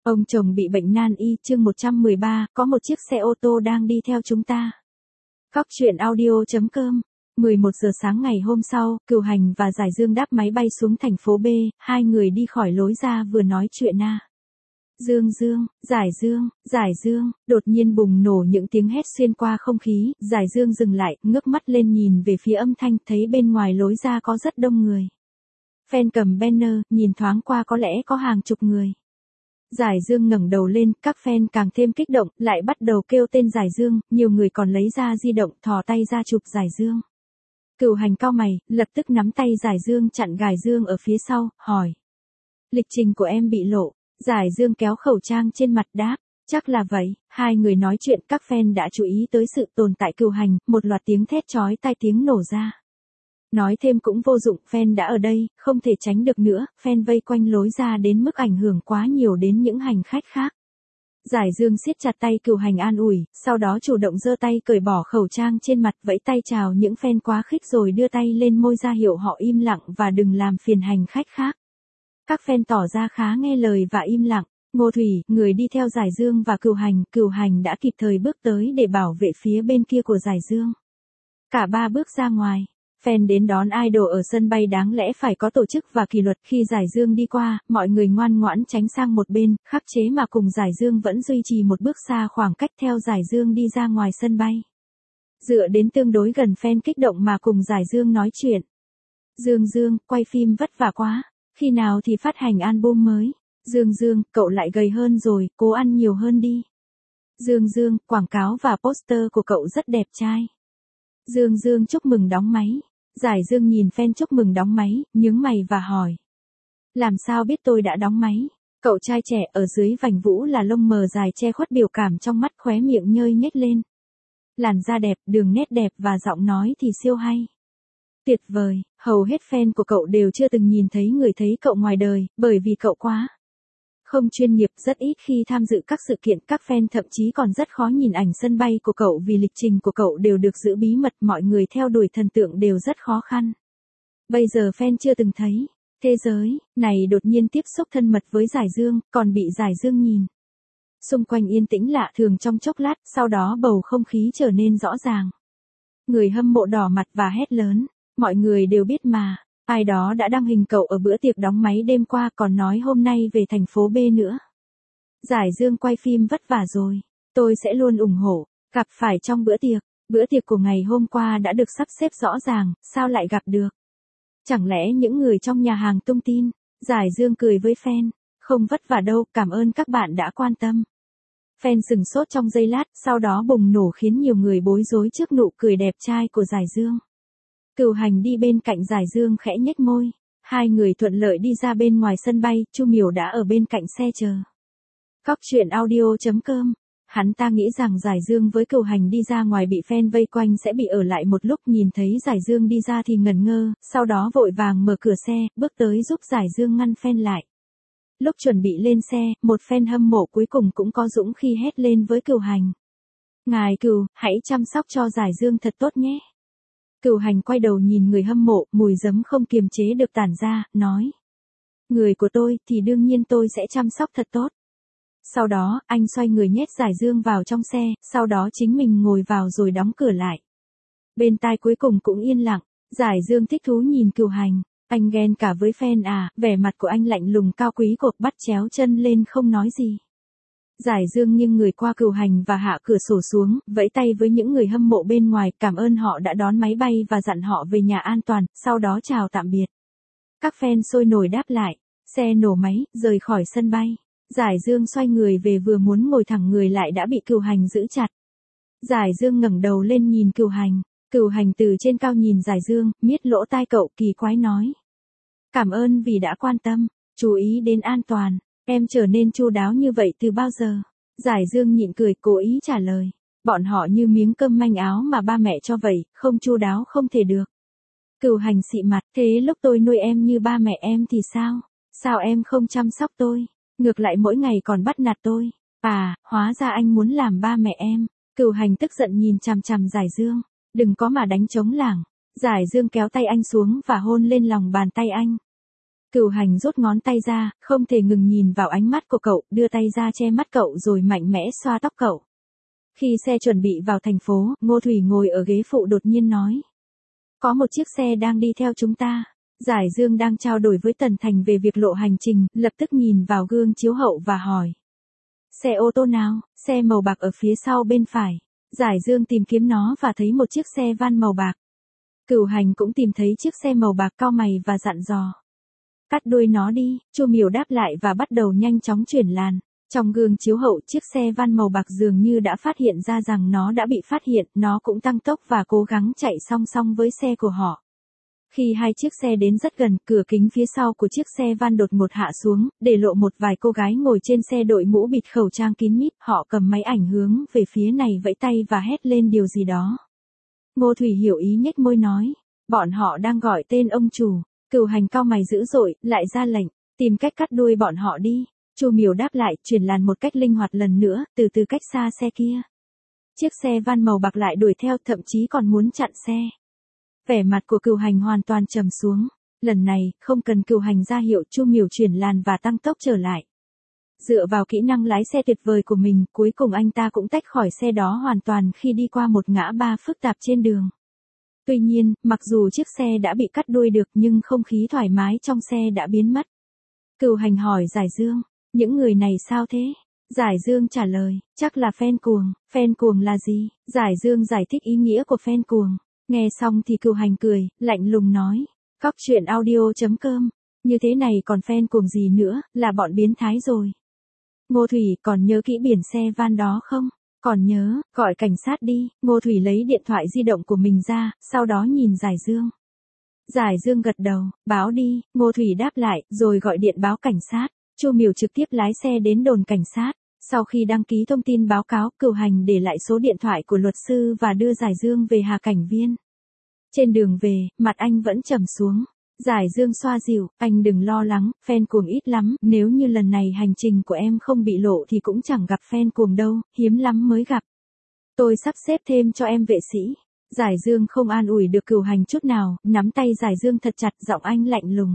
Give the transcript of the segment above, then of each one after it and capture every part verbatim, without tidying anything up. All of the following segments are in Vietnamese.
Ông chồng bị bệnh nan y, chương một trăm mười ba, có một chiếc xe ô tô đang đi theo chúng ta. Cóc truyện audio chấm com. mười một giờ sáng ngày hôm sau, Cửu Hành và Giải Dương đáp máy bay xuống thành phố B, hai người đi khỏi lối ra vừa nói chuyện a. Dương Dương, Giải Dương, Giải Dương, đột nhiên bùng nổ những tiếng hét xuyên qua không khí, Giải Dương dừng lại, ngước mắt lên nhìn về phía âm thanh, thấy bên ngoài lối ra có rất đông người. Fan cầm banner, nhìn thoáng qua có lẽ có hàng chục người. Giải Dương ngẩng đầu lên, các fan càng thêm kích động, lại bắt đầu kêu tên Giải Dương, nhiều người còn lấy ra di động, thò tay ra chụp Giải Dương. Cửu Hành cau mày, lập tức nắm tay Giải Dương chặn Giải Dương ở phía sau, hỏi. Lịch trình của em bị lộ. Giải Dương kéo khẩu trang trên mặt đáp, chắc là vậy. Hai người nói chuyện, các fan đã chú ý tới sự tồn tại Cửu Hành, một loạt tiếng thét chói tai tiếng nổ ra. Nói thêm cũng vô dụng, fan đã ở đây, không thể tránh được nữa, fan vây quanh lối ra đến mức ảnh hưởng quá nhiều đến những hành khách khác. Giải Dương siết chặt tay Cửu Hành an ủi, sau đó chủ động giơ tay cởi bỏ khẩu trang trên mặt, vẫy tay chào những fan quá khích rồi đưa tay lên môi ra hiệu họ im lặng và đừng làm phiền hành khách khác. Các fan tỏ ra khá nghe lời và im lặng. Ngô Thủy, người đi theo Giải Dương và Cửu Hành, Cửu Hành đã kịp thời bước tới để bảo vệ phía bên kia của Giải Dương. Cả ba bước ra ngoài. Fan đến đón idol ở sân bay đáng lẽ phải có tổ chức và kỷ luật, khi Giải Dương đi qua, mọi người ngoan ngoãn tránh sang một bên, khắc chế mà cùng Giải Dương vẫn duy trì một bước xa khoảng cách theo Giải Dương đi ra ngoài sân bay. Dựa đến tương đối gần, fan kích động mà cùng Giải Dương nói chuyện. Dương Dương, quay phim vất vả quá, khi nào thì phát hành album mới? Dương Dương, cậu lại gầy hơn rồi, cố ăn nhiều hơn đi. Dương Dương, quảng cáo và poster của cậu rất đẹp trai. Dương Dương chúc mừng đóng máy. Giải Dương nhìn fan chúc mừng đóng máy, nhướng mày và hỏi. Làm sao biết tôi đã đóng máy? Cậu trai trẻ ở dưới vành vũ là lông mờ dài che khuất biểu cảm trong mắt, khóe miệng nhếch nhếch lên. Làn da đẹp, đường nét đẹp và giọng nói thì siêu hay. Tuyệt vời, hầu hết fan của cậu đều chưa từng nhìn thấy người thấy cậu ngoài đời, bởi vì cậu quá không chuyên nghiệp, rất ít khi tham dự các sự kiện, các fan thậm chí còn rất khó nhìn ảnh sân bay của cậu vì lịch trình của cậu đều được giữ bí mật, mọi người theo đuổi thần tượng đều rất khó khăn. Bây giờ fan chưa từng thấy thế giới này đột nhiên tiếp xúc thân mật với Giải Dương, còn bị Giải Dương nhìn. Xung quanh yên tĩnh lạ thường trong chốc lát, sau đó bầu không khí trở nên rõ ràng. Người hâm mộ đỏ mặt và hét lớn, mọi người đều biết mà. Ai đó đã đăng hình cậu ở bữa tiệc đóng máy đêm qua, còn nói hôm nay về thành phố B nữa. Giải Dương quay phim vất vả rồi. Tôi sẽ luôn ủng hộ. Gặp phải trong bữa tiệc. Bữa tiệc của ngày hôm qua đã được sắp xếp rõ ràng, sao lại gặp được? Chẳng lẽ những người trong nhà hàng tung tin? Giải Dương cười với fan. Không vất vả đâu, cảm ơn các bạn đã quan tâm. Fan sừng sốt trong giây lát, sau đó bùng nổ khiến nhiều người bối rối trước nụ cười đẹp trai của Giải Dương. Cửu Hành đi bên cạnh Giải Dương khẽ nhếch môi. Hai người thuận lợi đi ra bên ngoài sân bay, Chu Miểu đã ở bên cạnh xe chờ. Cóc truyện audio chấm com. Hắn ta nghĩ rằng Giải Dương với Cửu Hành đi ra ngoài bị fan vây quanh sẽ bị ở lại một lúc, nhìn thấy Giải Dương đi ra thì ngẩn ngơ, sau đó vội vàng mở cửa xe, bước tới giúp Giải Dương ngăn fan lại. Lúc chuẩn bị lên xe, một fan hâm mộ cuối cùng cũng có dũng khí hét lên với Cửu Hành. Ngài Cửu, hãy chăm sóc cho Giải Dương thật tốt nhé. Cửu Hành quay đầu nhìn người hâm mộ, mùi giấm không kiềm chế được tản ra, nói. Người của tôi thì đương nhiên tôi sẽ chăm sóc thật tốt. Sau đó, anh xoay người nhét Giải Dương vào trong xe, sau đó chính mình ngồi vào rồi đóng cửa lại. Bên tai cuối cùng cũng yên lặng, Giải Dương thích thú nhìn Cửu Hành. Anh ghen cả với fan à, vẻ mặt của anh lạnh lùng cao quý, cột bắt chéo chân lên không nói gì. Giải Dương nghiêng người qua Cửu Hành và hạ cửa sổ xuống, vẫy tay với những người hâm mộ bên ngoài, cảm ơn họ đã đón máy bay và dặn họ về nhà an toàn, sau đó chào tạm biệt. Các fan sôi nổi đáp lại, xe nổ máy, rời khỏi sân bay. Giải Dương xoay người về, vừa muốn ngồi thẳng người lại đã bị Cửu Hành giữ chặt. Giải Dương ngẩng đầu lên nhìn Cửu Hành, Cửu Hành từ trên cao nhìn Giải Dương, miết lỗ tai cậu, kỳ quái nói. Cảm ơn vì đã quan tâm, chú ý đến an toàn. Em trở nên chu đáo như vậy từ bao giờ? Giải Dương nhịn cười, cố ý trả lời. Bọn họ như miếng cơm manh áo mà ba mẹ cho vậy, không chu đáo không thể được. Cửu Hành xị mặt, thế lúc tôi nuôi em như ba mẹ em thì sao? Sao em không chăm sóc tôi? Ngược lại mỗi ngày còn bắt nạt tôi. À, hóa ra anh muốn làm ba mẹ em. Cửu Hành tức giận nhìn chằm chằm Giải Dương. Đừng có mà đánh trống lảng. Giải Dương kéo tay anh xuống và hôn lên lòng bàn tay anh. Cửu Hành rút ngón tay ra, không thể ngừng nhìn vào ánh mắt của cậu, đưa tay ra che mắt cậu rồi mạnh mẽ xoa tóc cậu. Khi xe chuẩn bị vào thành phố, Ngô Thủy ngồi ở ghế phụ đột nhiên nói. Có một chiếc xe đang đi theo chúng ta. Giải Dương đang trao đổi với Tần Thành về việc lộ hành trình, lập tức nhìn vào gương chiếu hậu và hỏi. Xe ô tô nào? Xe màu bạc ở phía sau bên phải. Giải Dương tìm kiếm nó và thấy một chiếc xe van màu bạc. Cửu Hành cũng tìm thấy chiếc xe màu bạc, cau mày và dặn dò. Cắt đuôi nó đi, Chu Miểu đáp lại và bắt đầu nhanh chóng chuyển làn. Trong gương chiếu hậu, chiếc xe van màu bạc dường như đã phát hiện ra rằng nó đã bị phát hiện, nó cũng tăng tốc và cố gắng chạy song song với xe của họ. Khi hai chiếc xe đến rất gần, cửa kính phía sau của chiếc xe van đột ngột hạ xuống, để lộ một vài cô gái ngồi trên xe đội mũ bịt khẩu trang kín mít, họ cầm máy ảnh hướng về phía này vẫy tay và hét lên điều gì đó. Ngô Thủy hiểu ý nhếch môi nói, bọn họ đang gọi tên ông chủ. Cửu Hành cau mày dữ dội, lại ra lệnh, tìm cách cắt đuôi bọn họ đi. Chu Miểu đáp lại, chuyển làn một cách linh hoạt lần nữa, từ từ cách xa xe kia. Chiếc xe van màu bạc lại đuổi theo, thậm chí còn muốn chặn xe. Vẻ mặt của Cửu Hành hoàn toàn trầm xuống. Lần này, không cần Cửu Hành ra hiệu, Chu Miểu chuyển làn và tăng tốc trở lại. Dựa vào kỹ năng lái xe tuyệt vời của mình, cuối cùng anh ta cũng tách khỏi xe đó hoàn toàn khi đi qua một ngã ba phức tạp trên đường. Tuy nhiên, mặc dù chiếc xe đã bị cắt đuôi được nhưng không khí thoải mái trong xe đã biến mất. Cửu Hành hỏi Giải Dương, những người này sao thế? Giải Dương trả lời, chắc là fan cuồng. Fan cuồng là gì? Giải Dương giải thích ý nghĩa của fan cuồng. Nghe xong thì Cửu Hành cười, lạnh lùng nói, cóc truyện audio chấm com, như thế này còn fan cuồng gì nữa, là bọn biến thái rồi. Ngô Thủy, còn nhớ kỹ biển xe van đó không? Còn nhớ, gọi cảnh sát đi. Ngô Thủy lấy điện thoại di động của mình ra, sau đó nhìn Giải Dương. Giải Dương gật đầu, báo đi. Ngô Thủy đáp lại, rồi gọi điện báo cảnh sát. Chu Miểu trực tiếp lái xe đến đồn cảnh sát. Sau khi đăng ký thông tin báo cáo, Cửu Hành để lại số điện thoại của luật sư và đưa Giải Dương về Hà Cảnh Viên. Trên đường về, mặt anh vẫn trầm xuống. Giải Dương xoa dịu, anh đừng lo lắng, fan cuồng ít lắm, nếu như lần này hành trình của em không bị lộ thì cũng chẳng gặp fan cuồng đâu, hiếm lắm mới gặp. Tôi sắp xếp thêm cho em vệ sĩ. Giải Dương không an ủi được Cửu Hành chút nào, nắm tay Giải Dương thật chặt, giọng anh lạnh lùng.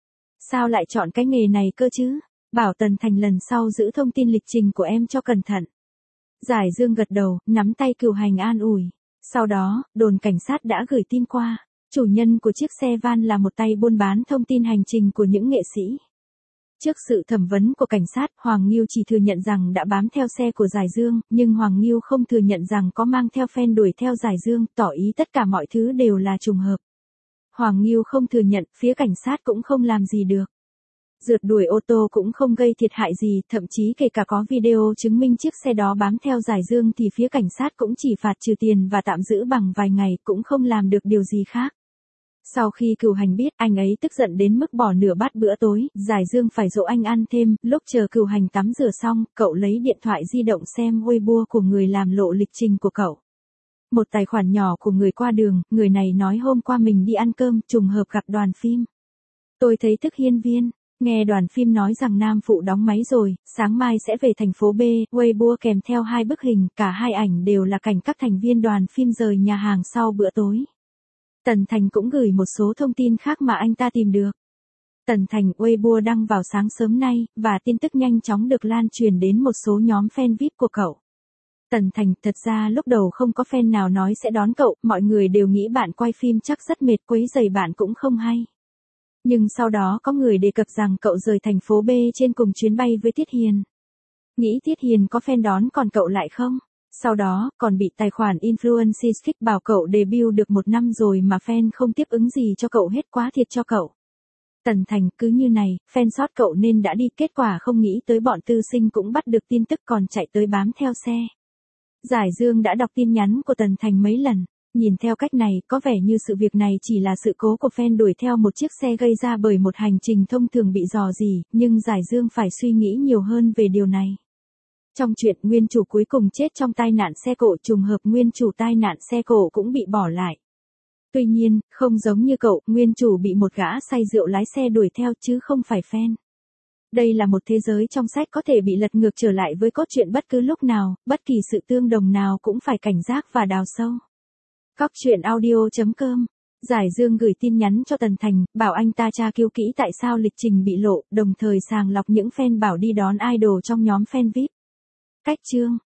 Sao lại chọn cái nghề này cơ chứ? Bảo Tần Thành lần sau giữ thông tin lịch trình của em cho cẩn thận. Giải Dương gật đầu, nắm tay Cửu Hành an ủi. Sau đó, đồn cảnh sát đã gửi tin qua. Chủ nhân của chiếc xe van là một tay buôn bán thông tin hành trình của những nghệ sĩ. Trước sự thẩm vấn của cảnh sát, Hoàng Nghiêu chỉ thừa nhận rằng đã bám theo xe của Giải Dương, nhưng Hoàng Nghiêu không thừa nhận rằng có mang theo fan đuổi theo Giải Dương, tỏ ý tất cả mọi thứ đều là trùng hợp. Hoàng Nghiêu không thừa nhận, phía cảnh sát cũng không làm gì được. Rượt đuổi ô tô cũng không gây thiệt hại gì, thậm chí kể cả có video chứng minh chiếc xe đó bám theo Giải Dương thì phía cảnh sát cũng chỉ phạt trừ tiền và tạm giữ bằng vài ngày, cũng không làm được điều gì khác. Sau khi Cửu Hành biết, anh ấy tức giận đến mức bỏ nửa bát bữa tối, Giải Dương phải dỗ anh ăn thêm, lúc chờ Cửu Hành tắm rửa xong, cậu lấy điện thoại di động xem Weibo của người làm lộ lịch trình của cậu. Một tài khoản nhỏ của người qua đường, người này nói hôm qua mình đi ăn cơm, trùng hợp gặp đoàn phim. Tôi thấy Thức Hiên Viên, nghe đoàn phim nói rằng nam phụ đóng máy rồi, sáng mai sẽ về thành phố B, Weibo kèm theo hai bức hình, cả hai ảnh đều là cảnh các thành viên đoàn phim rời nhà hàng sau bữa tối. Tần Thành cũng gửi một số thông tin khác mà anh ta tìm được. Tần Thành Weibo đăng vào sáng sớm nay, và tin tức nhanh chóng được lan truyền đến một số nhóm fan vi ai pi của cậu. Tần Thành, thật ra lúc đầu không có fan nào nói sẽ đón cậu, mọi người đều nghĩ bạn quay phim chắc rất mệt, quấy rầy bạn cũng không hay. Nhưng sau đó có người đề cập rằng cậu rời thành phố B trên cùng chuyến bay với Tiết Hiền. Nghĩ Tiết Hiền có fan đón còn cậu lại không? Sau đó, còn bị tài khoản influencer kích bảo cậu debut được một năm rồi mà fan không tiếp ứng gì cho cậu hết, quá thiệt cho cậu. Tần Thành, cứ như này, fan sót cậu nên đã đi, kết quả không nghĩ tới bọn tư sinh cũng bắt được tin tức còn chạy tới bám theo xe. Giải Dương đã đọc tin nhắn của Tần Thành mấy lần. Nhìn theo cách này, có vẻ như sự việc này chỉ là sự cố của fan đuổi theo một chiếc xe gây ra bởi một hành trình thông thường bị rò rỉ, nhưng Giải Dương phải suy nghĩ nhiều hơn về điều này. Trong chuyện, nguyên chủ cuối cùng chết trong tai nạn xe cộ, trùng hợp nguyên chủ tai nạn xe cộ cũng bị bỏ lại. Tuy nhiên, không giống như cậu, nguyên chủ bị một gã say rượu lái xe đuổi theo chứ không phải fan. Đây là một thế giới trong sách có thể bị lật ngược trở lại với cốt truyện bất cứ lúc nào, bất kỳ sự tương đồng nào cũng phải cảnh giác và đào sâu. cóc truyện audio chấm com Giải Dương gửi tin nhắn cho Tần Thành, bảo anh ta tra cứu kỹ tại sao lịch trình bị lộ, đồng thời sàng lọc những fan bảo đi đón idol trong nhóm fan vi ai pi. Cách chương